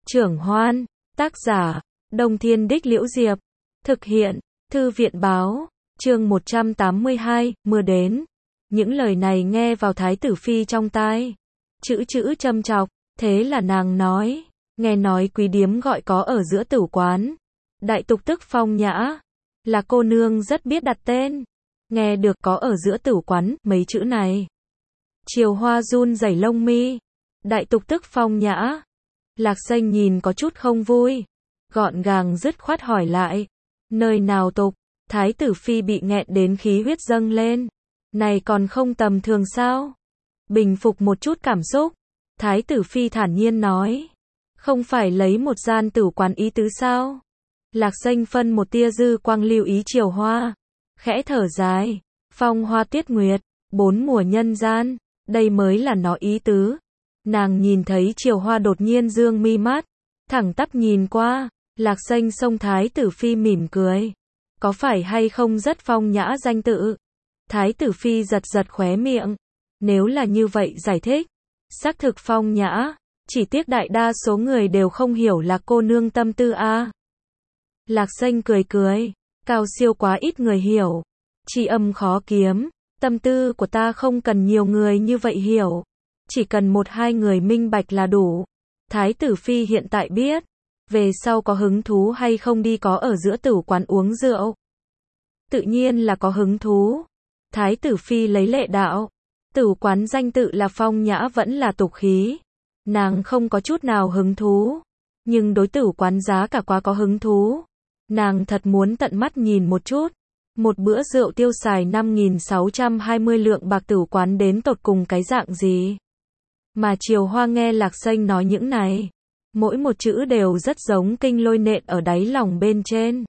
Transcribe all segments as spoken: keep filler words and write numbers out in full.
Trưởng Hoan, tác giả, Đông Thiên Đích Liễu Diệp, thực hiện, Thư viện Báo, chương một trăm tám mươi hai, mưa đến. Những lời này nghe vào Thái tử Phi trong tai, chữ chữ châm chọc, thế là nàng nói, nghe nói quý điếm gọi có ở giữa tử quán, đại tục tức phong nhã, là cô nương rất biết đặt tên, nghe được có ở giữa tử quán, mấy chữ này. Triều Hoa run rẩy lông mi, đại tục tức phong nhã. Lạc Xanh nhìn có chút không vui, gọn gàng dứt khoát hỏi lại, nơi nào tục? Thái tử Phi bị nghẹn đến khí huyết dâng lên, này còn không tầm thường sao? Bình phục một chút cảm xúc, Thái tử Phi thản nhiên nói, không phải lấy một gian tử quán ý tứ sao? Lạc Xanh phân một tia dư quang lưu ý Triều Hoa, khẽ thở dài, phong hoa tuyết nguyệt, bốn mùa nhân gian, đây mới là nó ý tứ. Nàng nhìn thấy Triều Hoa đột nhiên dương mi mắt, thẳng tắp nhìn qua, Lạc Xanh xông Thái tử Phi mỉm cười, có phải hay không rất phong nhã danh tự? Thái tử Phi giật giật khóe miệng, nếu là như vậy giải thích, xác thực phong nhã, chỉ tiếc đại đa số người đều không hiểu là cô nương tâm tư a. À. Lạc Xanh cười cười, cao siêu quá ít người hiểu, tri âm khó kiếm, tâm tư của ta không cần nhiều người như vậy hiểu, chỉ cần một hai người minh bạch là đủ. Thái tử Phi hiện tại biết, về sau có hứng thú hay không đi có ở giữa tử quán uống rượu. Tự nhiên là có hứng thú. Thái tử Phi lấy lệ đạo, tử quán danh tự là phong nhã vẫn là tục khí. Nàng không có chút nào hứng thú, nhưng đối tử quán giá cả quá có hứng thú. Nàng thật muốn tận mắt nhìn một chút. Một bữa rượu tiêu xài năm nghìn sáu trăm hai mươi lượng bạc tử quán đến tột cùng cái dạng gì. Mà Triều Hoa nghe Lạc Xanh nói những này, mỗi một chữ đều rất giống kinh lôi nện ở đáy lòng bên trên.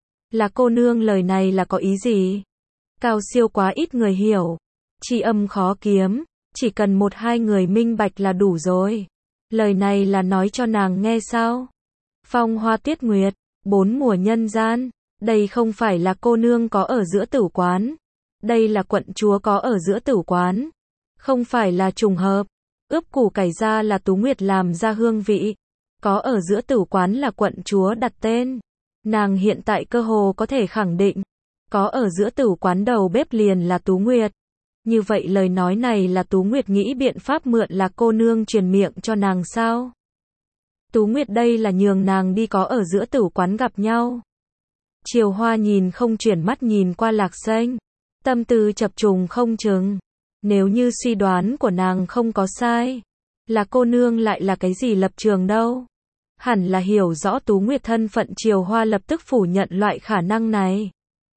Là cô nương lời này là có ý gì? Cao siêu quá ít người hiểu, tri âm khó kiếm, chỉ cần một hai người minh bạch là đủ rồi. Lời này là nói cho nàng nghe sao? Phong hoa tuyết nguyệt, bốn mùa nhân gian, đây không phải là cô nương có ở giữa tử quán, đây là quận chúa có ở giữa tử quán, không phải là trùng hợp. Ướp củ cải ra là Tú Nguyệt làm ra hương vị, có ở giữa tử quán là quận chúa đặt tên. Nàng hiện tại cơ hồ có thể khẳng định, có ở giữa tử quán đầu bếp liền là Tú Nguyệt. Như vậy lời nói này là Tú Nguyệt nghĩ biện pháp mượn là cô nương truyền miệng cho nàng sao? Tú Nguyệt đây là nhường nàng đi có ở giữa tử quán gặp nhau. Triều Hoa nhìn không chuyển mắt nhìn qua Lạc Xanh, tâm tư chập trùng không chừng. Nếu như suy đoán của nàng không có sai, là cô nương lại là cái gì lập trường đâu? Hẳn là hiểu rõ Tú Nguyệt thân phận. Triều Hoa lập tức phủ nhận loại khả năng này.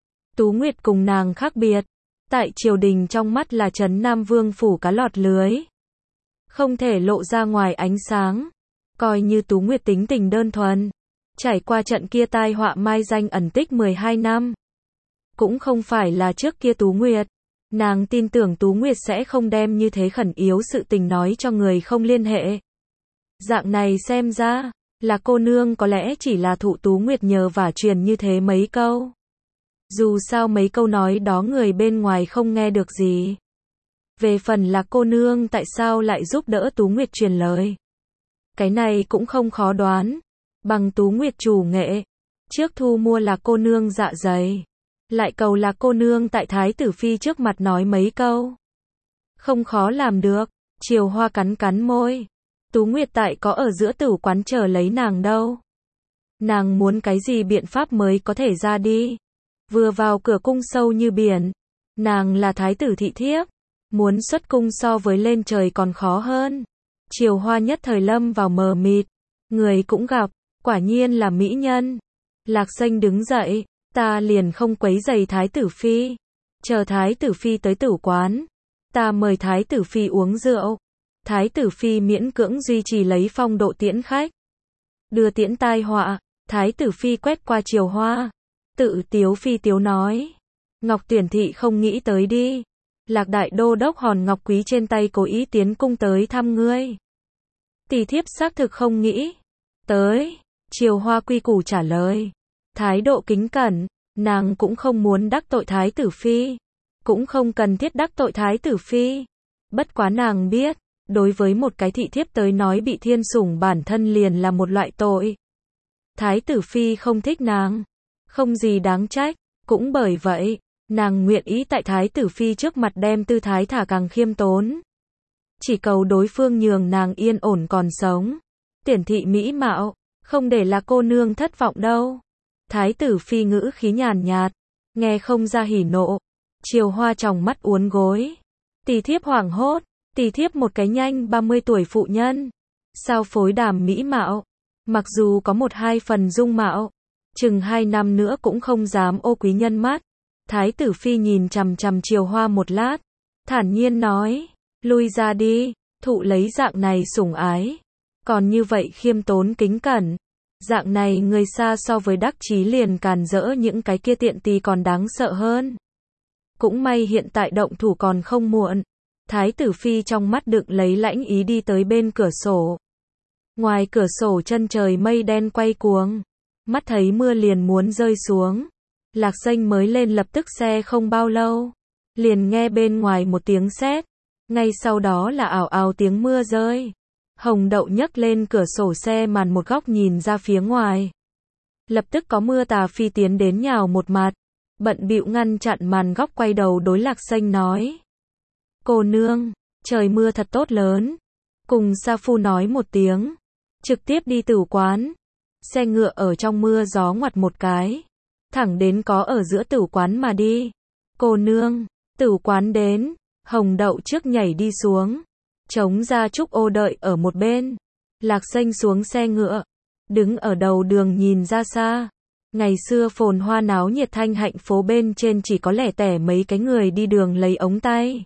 Tú Nguyệt cùng nàng khác biệt, tại triều đình trong mắt là trấn Nam Vương phủ cá lọt lưới, không thể lộ ra ngoài ánh sáng. Coi như Tú Nguyệt tính tình đơn thuần, trải qua trận kia tai họa mai danh ẩn tích mười hai năm, cũng không phải là trước kia Tú Nguyệt. Nàng tin tưởng Tú Nguyệt sẽ không đem như thế khẩn yếu sự tình nói cho người không liên hệ. Dạng này xem ra, là cô nương có lẽ chỉ là thụ Tú Nguyệt nhờ vả truyền như thế mấy câu. Dù sao mấy câu nói đó người bên ngoài không nghe được gì. Về phần là cô nương tại sao lại giúp đỡ Tú Nguyệt truyền lời, cái này cũng không khó đoán. Bằng Tú Nguyệt chủ nghệ, trước thu mua là cô nương dạ dày, lại cầu là cô nương tại Thái tử Phi trước mặt nói mấy câu, không khó làm được. Triều Hoa cắn cắn môi, Tú Nguyệt tại có ở giữa tử quán chờ lấy nàng đâu. Nàng muốn cái gì biện pháp mới có thể ra đi. Vừa vào cửa cung sâu như biển, nàng là thái tử thị thiếp, muốn xuất cung so với lên trời còn khó hơn. Triều Hoa nhất thời lâm vào mờ mịt, người cũng gặp, quả nhiên là mỹ nhân. Lạc Xanh đứng dậy, ta liền không quấy rầy Thái tử Phi, chờ Thái tử Phi tới tử quán, ta mời Thái tử Phi uống rượu. Thái tử Phi miễn cưỡng duy trì lấy phong độ tiễn khách, đưa tiễn tai họa. Thái tử Phi quét qua Triều Hoa, tự tiếu phi tiếu nói, Ngọc Tuyển thị không nghĩ tới đi, Lạc đại đô đốc hòn ngọc quý trên tay cố ý tiến cung tới thăm ngươi. Tỷ thiếp xác thực không nghĩ tới. Triều Hoa quy củ trả lời, thái độ kính cẩn, nàng cũng không muốn đắc tội Thái tử Phi, cũng không cần thiết đắc tội Thái tử Phi. Bất quá nàng biết, đối với một cái thị thiếp tới nói bị thiên sủng bản thân liền là một loại tội. Thái tử phi không thích nàng, không gì đáng trách, cũng bởi vậy, nàng nguyện ý tại thái tử phi trước mặt đem tư thái thả càng khiêm tốn. Chỉ cầu đối phương nhường nàng yên ổn còn sống. Tiền thị mỹ mạo, không để là cô nương thất vọng đâu. Thái tử phi ngữ khí nhàn nhạt, nghe không ra hỉ nộ. Triều Hoa tròng mắt uốn gối. Tỷ thiếp hoảng hốt, tỷ thiếp một cái nhanh ba mươi tuổi phụ nhân. Sao phối đàm mỹ mạo, mặc dù có một hai phần dung mạo, chừng hai năm nữa cũng không dám ô quý nhân mắt. Thái tử phi nhìn chằm chằm Triều Hoa một lát, thản nhiên nói, lui ra đi, thụ lấy dạng này sủng ái. Còn như vậy khiêm tốn kính cẩn. Dạng này người xa so với đắc chí liền càn rỡ những cái kia tiện tì còn đáng sợ hơn. Cũng may hiện tại động thủ còn không muộn. Thái tử phi trong mắt đựng lấy lãnh ý đi tới bên cửa sổ. Ngoài cửa sổ chân trời mây đen quay cuồng. Mắt thấy mưa liền muốn rơi xuống. Lạc Xanh mới lên lập tức xe không bao lâu. Liền nghe bên ngoài một tiếng sét. Ngay sau đó là ào ào tiếng mưa rơi. Hồng Đậu nhấc lên cửa sổ xe màn một góc nhìn ra phía ngoài. Lập tức có Mưa Tà Phi tiến đến nhào một mặt. Bận bịu ngăn chặn màn góc quay đầu đối Lạc Xanh nói. Cô nương, trời mưa thật tốt lớn. Cùng Sa Phu nói một tiếng. Trực tiếp đi tửu quán. Xe ngựa ở trong mưa gió ngoặt một cái. Thẳng đến có ở giữa tửu quán mà đi. Cô nương, tửu quán đến. Hồng Đậu trước nhảy đi xuống. Chống ra Trúc Ô đợi ở một bên. Lạc Xanh xuống xe ngựa. Đứng ở đầu đường nhìn ra xa. Ngày xưa phồn hoa náo nhiệt thanh hạnh phố bên trên chỉ có lẻ tẻ mấy cái người đi đường lấy ống tay.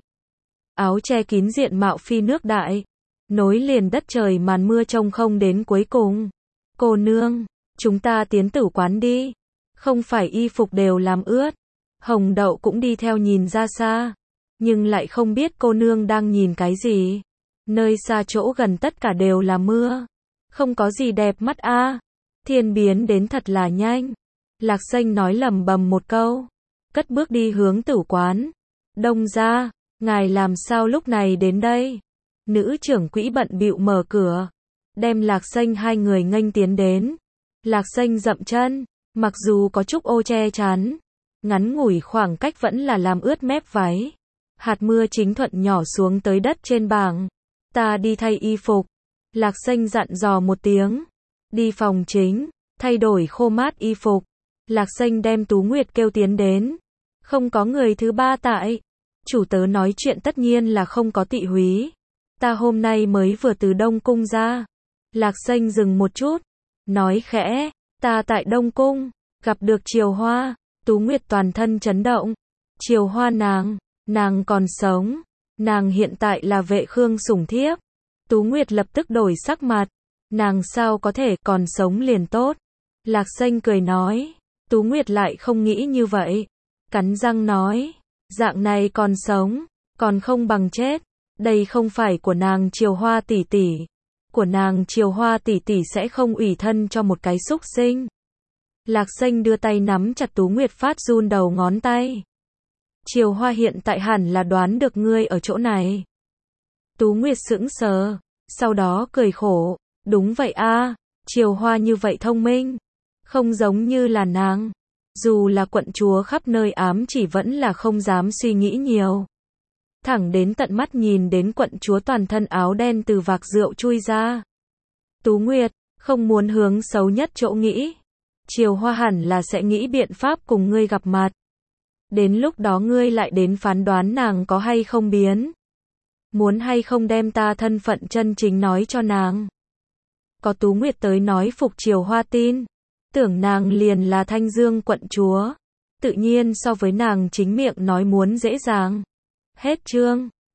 Áo che kín diện mạo phi nước đại. Nối liền đất trời màn mưa trông không đến cuối cùng. Cô nương, chúng ta tiến tửu quán đi. Không phải y phục đều làm ướt. Hồng Đậu cũng đi theo nhìn ra xa. Nhưng lại không biết cô nương đang nhìn cái gì. Nơi xa chỗ gần tất cả đều là mưa. Không có gì đẹp mắt a. À. Thiên biến đến thật là nhanh. Lạc Xanh nói lầm bầm một câu. Cất bước đi hướng tửu quán. Đông ra, ngài làm sao lúc này đến đây? Nữ trưởng quỹ bận bịu mở cửa. Đem Lạc Xanh hai người nghênh tiến đến. Lạc Xanh dậm chân. Mặc dù có Trúc Ô che chắn. Ngắn ngủi khoảng cách vẫn là làm ướt mép váy. Hạt mưa chính thuận nhỏ xuống tới đất trên bảng. Ta đi thay y phục. Lạc Xanh dặn dò một tiếng. Đi phòng chính, thay đổi khô mát y phục. Lạc Xanh đem Tú Nguyệt kêu tiến đến. Không có người thứ ba tại. Chủ tớ nói chuyện tất nhiên là không có tị húy. Ta hôm nay mới vừa từ Đông Cung ra. Lạc Xanh dừng một chút. Nói khẽ, ta tại Đông Cung, gặp được Triều Hoa. Tú Nguyệt toàn thân chấn động. Triều Hoa nàng, nàng còn sống. Nàng hiện tại là Vệ Khương sủng thiếp. Tú Nguyệt lập tức đổi sắc mặt. Nàng sao có thể còn sống liền tốt. Lạc Xanh cười nói. Tú Nguyệt lại không nghĩ như vậy. Cắn răng nói. Dạng này còn sống, còn không bằng chết. Đây không phải của nàng Triều Hoa tỷ tỷ. Của nàng Triều Hoa tỷ tỷ sẽ không ủy thân cho một cái xúc sinh. Lạc Xanh đưa tay nắm chặt Tú Nguyệt phát run đầu ngón tay. Triều Hoa hiện tại hẳn là đoán được ngươi ở chỗ này. Tú Nguyệt sững sờ, sau đó cười khổ. Đúng vậy a, à, Triều Hoa như vậy thông minh. Không giống như là nàng. Dù là quận chúa khắp nơi ám chỉ vẫn là không dám suy nghĩ nhiều. Thẳng đến tận mắt nhìn đến quận chúa toàn thân áo đen từ vạc rượu chui ra. Tú Nguyệt, không muốn hướng xấu nhất chỗ nghĩ. Triều Hoa hẳn là sẽ nghĩ biện pháp cùng ngươi gặp mặt. Đến lúc đó ngươi lại đến phán đoán nàng có hay không biến. Muốn hay không đem ta thân phận chân chính nói cho nàng. Có Tú Nguyệt tới nói phục Triều Hoa tin. Tưởng nàng liền là Thanh Dương quận chúa. Tự nhiên so với nàng chính miệng nói muốn dễ dàng. Hết chương.